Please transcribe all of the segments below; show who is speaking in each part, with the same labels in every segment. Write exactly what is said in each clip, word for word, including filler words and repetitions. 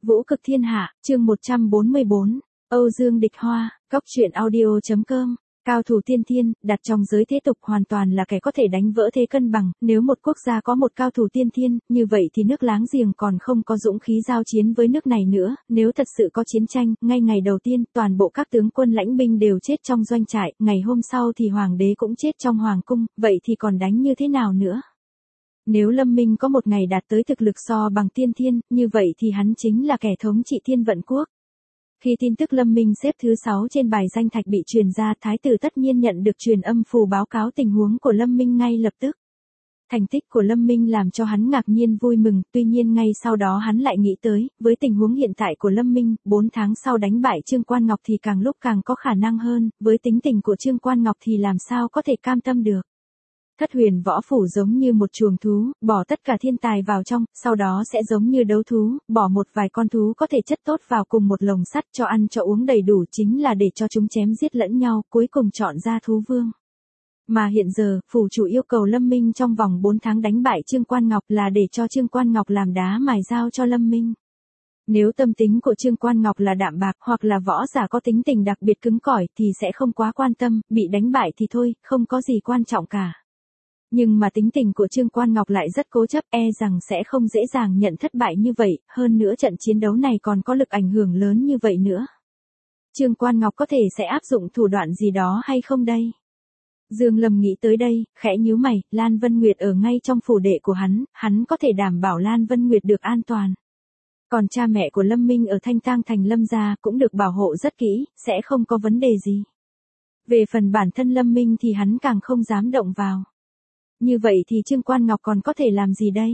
Speaker 1: Vũ cực thiên hạ, chương một trăm bốn mươi bốn, Âu Dương Địch Hoa, Cóc truyện audio chấm com. Cao thủ tiên thiên, đặt trong giới thế tục hoàn toàn là kẻ có thể đánh vỡ thế cân bằng, nếu một quốc gia có một cao thủ tiên thiên, như vậy thì nước láng giềng còn không có dũng khí giao chiến với nước này nữa, nếu thật sự có chiến tranh, ngay ngày đầu tiên, toàn bộ các tướng quân lãnh binh đều chết trong doanh trại, ngày hôm sau thì hoàng đế cũng chết trong hoàng cung, vậy thì còn đánh như thế nào nữa? Nếu Lâm Minh có một ngày đạt tới thực lực so bằng tiên thiên, như vậy thì hắn chính là kẻ thống trị thiên vận quốc. Khi tin tức Lâm Minh xếp thứ sáu trên bài danh thạch bị truyền ra, thái tử tất nhiên nhận được truyền âm phù báo cáo tình huống của Lâm Minh ngay lập tức. Thành tích của Lâm Minh làm cho hắn ngạc nhiên vui mừng, tuy nhiên ngay sau đó hắn lại nghĩ tới, với tình huống hiện tại của Lâm Minh, bốn tháng sau đánh bại Trương Quan Ngọc thì càng lúc càng có khả năng hơn, với tính tình của Trương Quan Ngọc thì làm sao có thể cam tâm được. Thất huyền võ phủ giống như một chuồng thú, bỏ tất cả thiên tài vào trong, sau đó sẽ giống như đấu thú, bỏ một vài con thú có thể chất tốt vào cùng một lồng sắt cho ăn cho uống đầy đủ chính là để cho chúng chém giết lẫn nhau, cuối cùng chọn ra thú vương. Mà hiện giờ, phủ chủ yêu cầu Lâm Minh trong vòng bốn tháng đánh bại Trương Quan Ngọc là để cho Trương Quan Ngọc làm đá mài dao cho Lâm Minh. Nếu tâm tính của Trương Quan Ngọc là đạm bạc hoặc là võ giả có tính tình đặc biệt cứng cỏi thì sẽ không quá quan tâm, bị đánh bại thì thôi, không có gì quan trọng cả. Nhưng mà tính tình của Trương Quan Ngọc lại rất cố chấp, e rằng sẽ không dễ dàng nhận thất bại như vậy, hơn nữa trận chiến đấu này còn có lực ảnh hưởng lớn như vậy nữa. Trương Quan Ngọc có thể sẽ áp dụng thủ đoạn gì đó hay không đây? Dương Lâm nghĩ tới đây, khẽ nhíu mày, Lan Vân Nguyệt ở ngay trong phủ đệ của hắn, hắn có thể đảm bảo Lan Vân Nguyệt được an toàn. Còn cha mẹ của Lâm Minh ở Thanh Tang thành Lâm gia cũng được bảo hộ rất kỹ, sẽ không có vấn đề gì. Về phần bản thân Lâm Minh thì hắn càng không dám động vào. Như vậy thì Trương Quan Ngọc còn có thể làm gì đây?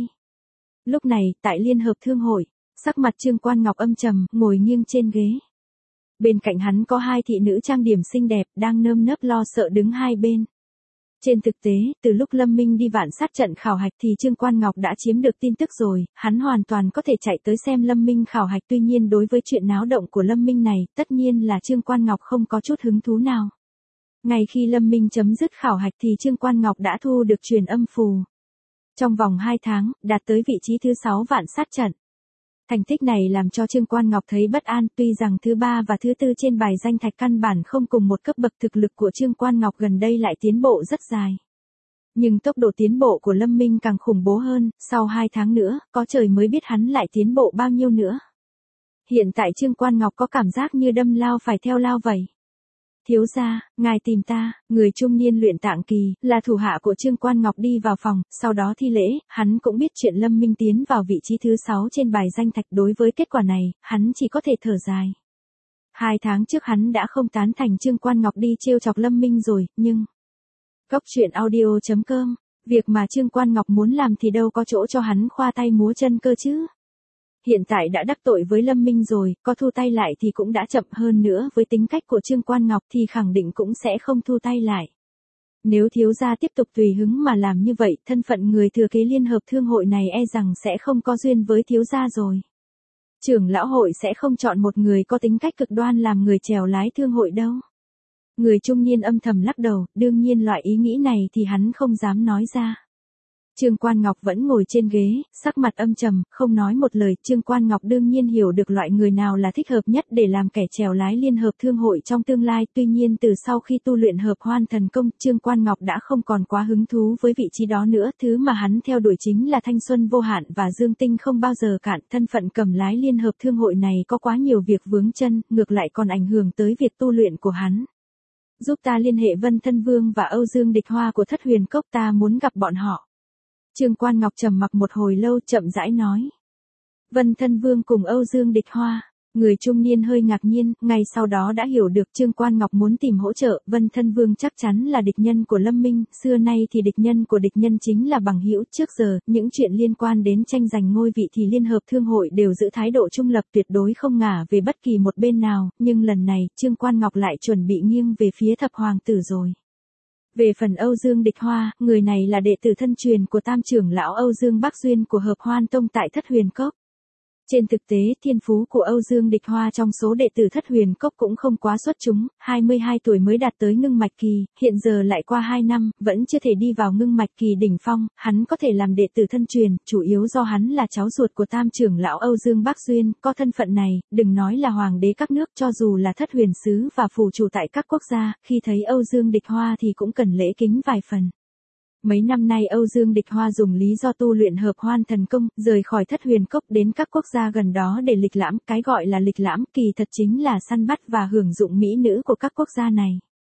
Speaker 1: Lúc này, tại Liên Hợp Thương hội, sắc mặt Trương Quan Ngọc âm trầm, ngồi nghiêng trên ghế. Bên cạnh hắn có hai thị nữ trang điểm xinh đẹp, đang nơm nớp lo sợ đứng hai bên. Trên thực tế, từ lúc Lâm Minh đi vạn sát trận khảo hạch thì Trương Quan Ngọc đã chiếm được tin tức rồi, hắn hoàn toàn có thể chạy tới xem Lâm Minh khảo hạch, tuy nhiên đối với chuyện náo động của Lâm Minh này, tất nhiên là Trương Quan Ngọc không có chút hứng thú nào. Ngay khi Lâm Minh chấm dứt khảo hạch thì Trương Quan Ngọc đã thu được truyền âm phù. Trong vòng hai tháng, đạt tới vị trí thứ sáu vạn sát trận. Thành tích này làm cho Trương Quan Ngọc thấy bất an, tuy rằng thứ ba và thứ tư trên bài danh thạch căn bản không cùng một cấp bậc, thực lực của Trương Quan Ngọc gần đây lại tiến bộ rất dài. Nhưng tốc độ tiến bộ của Lâm Minh càng khủng bố hơn, sau hai tháng nữa, có trời mới biết hắn lại tiến bộ bao nhiêu nữa. Hiện tại Trương Quan Ngọc có cảm giác như đâm lao phải theo lao vậy. Thiếu gia, ngài tìm ta, người trung niên luyện tạng kỳ, là thủ hạ của Trương Quan Ngọc đi vào phòng, sau đó thi lễ, hắn cũng biết chuyện Lâm Minh tiến vào vị trí thứ sáu trên bài danh thạch, đối với kết quả này, hắn chỉ có thể thở dài. Hai tháng trước hắn đã không tán thành Trương Quan Ngọc đi trêu chọc Lâm Minh rồi, nhưng... Cóc truyện audio chấm com, việc mà Trương Quan Ngọc muốn làm thì đâu có chỗ cho hắn khoa tay múa chân cơ chứ. Hiện tại đã đắc tội với Lâm Minh rồi, có thu tay lại thì cũng đã chậm, hơn nữa với tính cách của Trương Quan Ngọc thì khẳng định cũng sẽ không thu tay lại. Nếu thiếu gia tiếp tục tùy hứng mà làm như vậy, thân phận người thừa kế Liên Hợp Thương hội này e rằng sẽ không có duyên với thiếu gia rồi. Trưởng lão hội sẽ không chọn một người có tính cách cực đoan làm người chèo lái thương hội đâu. Người trung niên âm thầm lắc đầu, đương nhiên loại ý nghĩ này thì hắn không dám nói ra. Trương Quan Ngọc vẫn ngồi trên ghế, sắc mặt âm trầm, không nói một lời. Trương Quan Ngọc đương nhiên hiểu được loại người nào là thích hợp nhất để làm kẻ chèo lái Liên Hợp Thương hội trong tương lai. Tuy nhiên từ sau khi tu luyện Hợp Hoan Thần Công, Trương Quan Ngọc đã không còn quá hứng thú với vị trí đó nữa. Thứ mà hắn theo đuổi chính là thanh xuân vô hạn và dương tinh không bao giờ cạn. Thân phận cầm lái Liên Hợp Thương hội này có quá nhiều việc vướng chân, ngược lại còn ảnh hưởng tới việc tu luyện của hắn. Giúp ta liên hệ Vân Thân Vương và Âu Dương Địch Hoa của Thất Huyền Cốc, ta muốn gặp bọn họ. Trương Quan Ngọc trầm mặc một hồi lâu, chậm rãi nói. Vân Thân Vương cùng Âu Dương Địch Hoa. Người trung niên hơi ngạc nhiên, ngay sau đó đã hiểu được Trương Quan Ngọc muốn tìm hỗ trợ. Vân Thân Vương chắc chắn là địch nhân của Lâm Minh, xưa nay thì địch nhân của địch nhân chính là bằng hữu. Trước giờ, những chuyện liên quan đến tranh giành ngôi vị thì Liên Hợp Thương hội đều giữ thái độ trung lập, tuyệt đối không ngả về bất kỳ một bên nào, nhưng lần này, Trương Quan Ngọc lại chuẩn bị nghiêng về phía thập hoàng tử rồi. Về phần Âu Dương Địch Hoa, người này là đệ tử thân truyền của tam trưởng lão Âu Dương Bắc Duyên của Hợp Hoan Tông tại Thất Huyền Cốc. Trên thực tế, thiên phú của Âu Dương Địch Hoa trong số đệ tử Thất Huyền Cốc cũng không quá xuất chúng, hai mươi hai tuổi mới đạt tới ngưng mạch kỳ, hiện giờ lại qua hai năm, vẫn chưa thể đi vào ngưng mạch kỳ đỉnh phong, hắn có thể làm đệ tử thân truyền, chủ yếu do hắn là cháu ruột của Tam trưởng lão Âu Dương Bắc Duyên, có thân phận này, đừng nói là hoàng đế các nước, cho dù là Thất Huyền sứ và phủ chủ tại các quốc gia, khi thấy Âu Dương Địch Hoa thì cũng cần lễ kính vài phần. Mấy năm nay Âu Dương Địch Hoa dùng lý do tu luyện hợp hoan thần công, rời khỏi Thất Huyền Cốc đến các quốc gia gần đó để lịch lãm, cái gọi là lịch lãm kỳ thật chính là săn bắt và hưởng dụng mỹ nữ của các quốc gia này.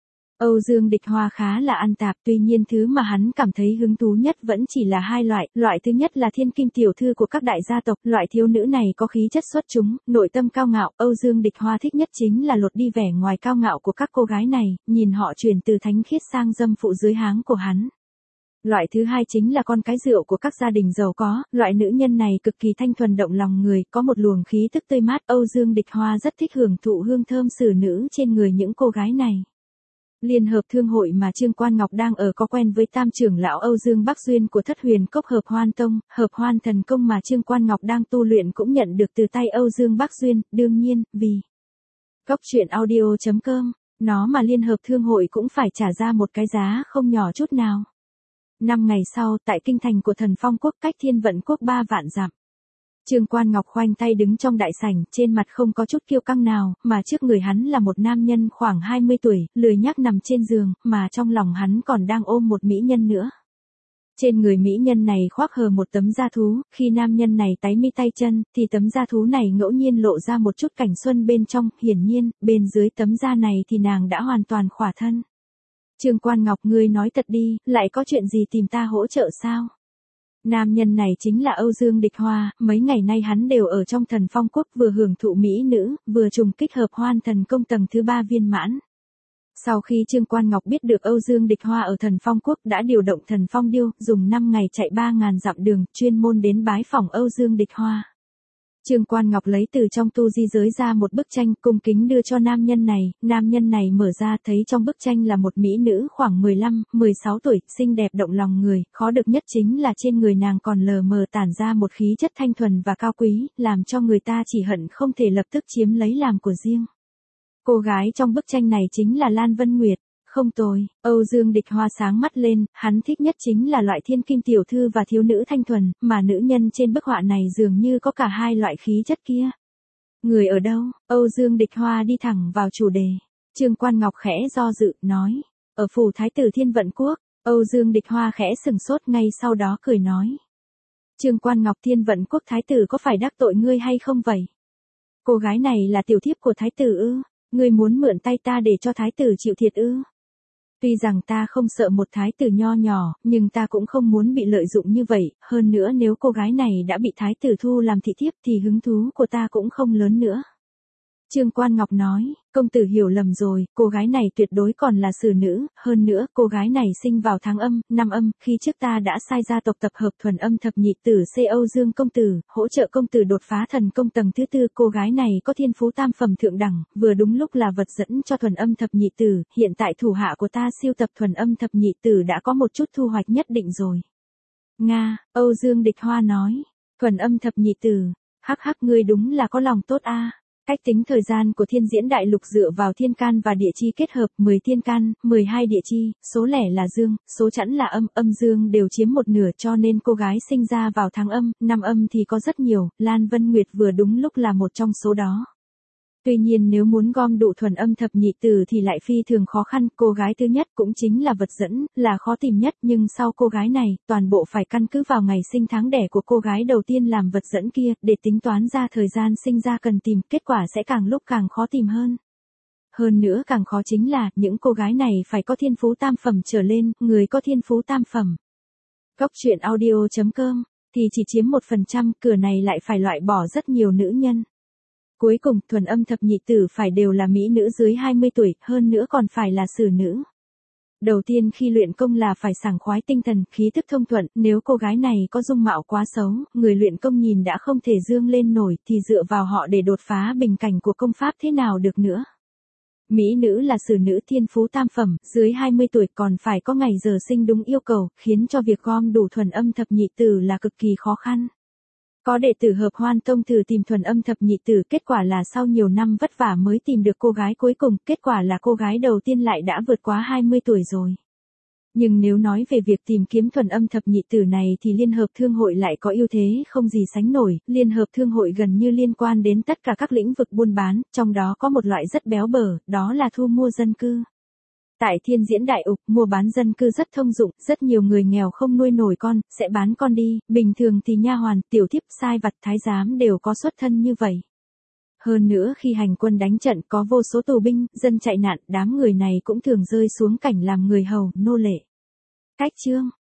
Speaker 1: Âu Dương Địch Hoa khá là ăn tạp, tuy nhiên thứ mà hắn cảm thấy hứng thú nhất vẫn chỉ là hai loại, loại thứ nhất là thiên kim tiểu thư của các đại gia tộc, loại thiếu nữ này có khí chất xuất chúng, nội tâm cao ngạo, Âu Dương Địch Hoa thích nhất chính là lột đi vẻ ngoài cao ngạo của các cô gái này, nhìn họ chuyển từ thánh khiết sang dâm phụ dưới háng của hắn. Loại thứ hai chính là con cái rượu của các gia đình giàu có, loại nữ nhân này cực kỳ thanh thuần động lòng người, có một luồng khí tức tươi mát, Âu Dương Địch Hoa rất thích hưởng thụ hương thơm xử nữ trên người những cô gái này. Liên hợp thương hội mà Trương Quan Ngọc đang ở có quen với Tam trưởng lão Âu Dương Bắc Duyên của Thất Huyền Cốc Hợp Hoan Tông, Hợp Hoan Thần Công mà Trương Quan Ngọc đang tu luyện cũng nhận được từ tay Âu Dương Bắc Duyên, đương nhiên, vì Cốc truyện audio chấm com, nó mà liên hợp thương hội cũng phải trả ra một cái giá không nhỏ chút nào. Năm ngày sau, tại kinh thành của Thần Phong Quốc cách Thiên Vận Quốc ba vạn dặm. Trương Quan Ngọc khoanh tay đứng trong đại sảnh, trên mặt không có chút kiêu căng nào, mà trước người hắn là một nam nhân khoảng hai mươi tuổi, lười nhác nằm trên giường, mà trong lòng hắn còn đang ôm một mỹ nhân nữa. Trên người mỹ nhân này khoác hờ một tấm da thú, khi nam nhân này tái mi tay chân, thì tấm da thú này ngẫu nhiên lộ ra một chút cảnh xuân bên trong, hiển nhiên, bên dưới tấm da này thì nàng đã hoàn toàn khỏa thân. Trương Quan Ngọc, ngươi nói thật đi, lại có chuyện gì tìm ta hỗ trợ sao? Nam nhân này chính là Âu Dương Địch Hoa, mấy ngày nay hắn đều ở trong Thần Phong Quốc vừa hưởng thụ mỹ nữ, vừa trùng kích hợp hoan thần công tầng thứ ba viên mãn. Sau khi Trương Quan Ngọc biết được Âu Dương Địch Hoa ở Thần Phong Quốc đã điều động Thần Phong Điêu, dùng năm ngày chạy ba ngàn dặm đường, chuyên môn đến bái phỏng Âu Dương Địch Hoa. Trương Quan Ngọc lấy từ trong tu di giới ra một bức tranh, cung kính đưa cho nam nhân này, nam nhân này mở ra thấy trong bức tranh là một mỹ nữ khoảng mười lăm, mười sáu tuổi, xinh đẹp động lòng người, khó được nhất chính là trên người nàng còn lờ mờ tản ra một khí chất thanh thuần và cao quý, làm cho người ta chỉ hận không thể lập tức chiếm lấy làm của riêng. Cô gái trong bức tranh này chính là Lan Vân Nguyệt. Không tồi, Âu Dương Địch Hoa sáng mắt lên, hắn thích nhất chính là loại thiên kim tiểu thư và thiếu nữ thanh thuần, mà nữ nhân trên bức họa này dường như có cả hai loại khí chất kia. Người ở đâu? Âu Dương Địch Hoa đi thẳng vào chủ đề. Trương Quan Ngọc khẽ do dự, nói, ở phủ thái tử Thiên Vận Quốc. Âu Dương Địch Hoa khẽ sừng sốt, ngay sau đó cười nói. Trương Quan Ngọc, Thiên Vận Quốc thái tử có phải đắc tội ngươi hay không vậy? Cô gái này là tiểu thiếp của thái tử ư? Ngươi muốn mượn tay ta để cho thái tử chịu thiệt ư? Tuy rằng ta không sợ một thái tử nho nhỏ, nhưng ta cũng không muốn bị lợi dụng như vậy, hơn nữa nếu cô gái này đã bị thái tử thu làm thị thiếp thì hứng thú của ta cũng không lớn nữa. Trương Quan Ngọc nói, công tử hiểu lầm rồi, cô gái này tuyệt đối còn là xử nữ, hơn nữa cô gái này sinh vào tháng âm, năm âm, khi trước ta đã sai gia tộc tập hợp thuần âm thập nhị tử C Âu Dương công tử, hỗ trợ công tử đột phá thần công tầng thứ tư, cô gái này có thiên phú tam phẩm thượng đẳng, vừa đúng lúc là vật dẫn cho thuần âm thập nhị tử, hiện tại thủ hạ của ta siêu tập thuần âm thập nhị tử đã có một chút thu hoạch nhất định rồi. Nga, Âu Dương Địch Hoa nói, thuần âm thập nhị tử, hắc hắc ngươi đúng là có lòng tốt a. Cách tính thời gian của thiên diễn đại lục dựa vào thiên can và địa chi kết hợp, mười thiên can, mười hai địa chi, số lẻ là dương, số chẵn là âm, âm dương đều chiếm một nửa cho nên cô gái sinh ra vào tháng âm, năm âm thì có rất nhiều, Lan Vân Nguyệt vừa đúng lúc là một trong số đó. Tuy nhiên nếu muốn gom đủ thuần âm thập nhị tử thì lại phi thường khó khăn, cô gái thứ nhất cũng chính là vật dẫn, là khó tìm nhất, nhưng sau cô gái này, toàn bộ phải căn cứ vào ngày sinh tháng đẻ của cô gái đầu tiên làm vật dẫn kia, để tính toán ra thời gian sinh ra cần tìm, kết quả sẽ càng lúc càng khó tìm hơn. Hơn nữa càng khó chính là, những cô gái này phải có thiên phú tam phẩm trở lên, người có thiên phú tam phẩm. Cốc truyện audio chấm com, thì chỉ chiếm một phần trăm, cửa này lại phải loại bỏ rất nhiều nữ nhân. Cuối cùng, thuần âm thập nhị tử phải đều là mỹ nữ dưới hai mươi tuổi, hơn nữa còn phải là xử nữ. Đầu tiên khi luyện công là phải sảng khoái tinh thần, khí thức thông thuận, nếu cô gái này có dung mạo quá xấu, người luyện công nhìn đã không thể dương lên nổi, thì dựa vào họ để đột phá bình cảnh của công pháp thế nào được nữa. Mỹ nữ là xử nữ thiên phú tam phẩm, dưới hai mươi tuổi còn phải có ngày giờ sinh đúng yêu cầu, khiến cho việc gom đủ thuần âm thập nhị tử là cực kỳ khó khăn. Có đệ tử Hợp Hoan Tông thử tìm Thuần Âm thập nhị tử, kết quả là sau nhiều năm vất vả mới tìm được cô gái cuối cùng, kết quả là cô gái đầu tiên lại đã vượt quá hai mươi tuổi rồi. Nhưng nếu nói về việc tìm kiếm Thuần Âm thập nhị tử này thì Liên Hợp Thương hội lại có ưu thế không gì sánh nổi, Liên Hợp Thương hội gần như liên quan đến tất cả các lĩnh vực buôn bán, trong đó có một loại rất béo bở, đó là thu mua dân cư. Tại Thiên Diễn Đại Ục, mua bán dân cư rất thông dụng, rất nhiều người nghèo không nuôi nổi con, sẽ bán con đi, bình thường thì nha hoàn, tiểu thiếp, sai vặt, thái giám đều có xuất thân như vậy. Hơn nữa khi hành quân đánh trận có vô số tù binh, dân chạy nạn, đám người này cũng thường rơi xuống cảnh làm người hầu, nô lệ. Cách chương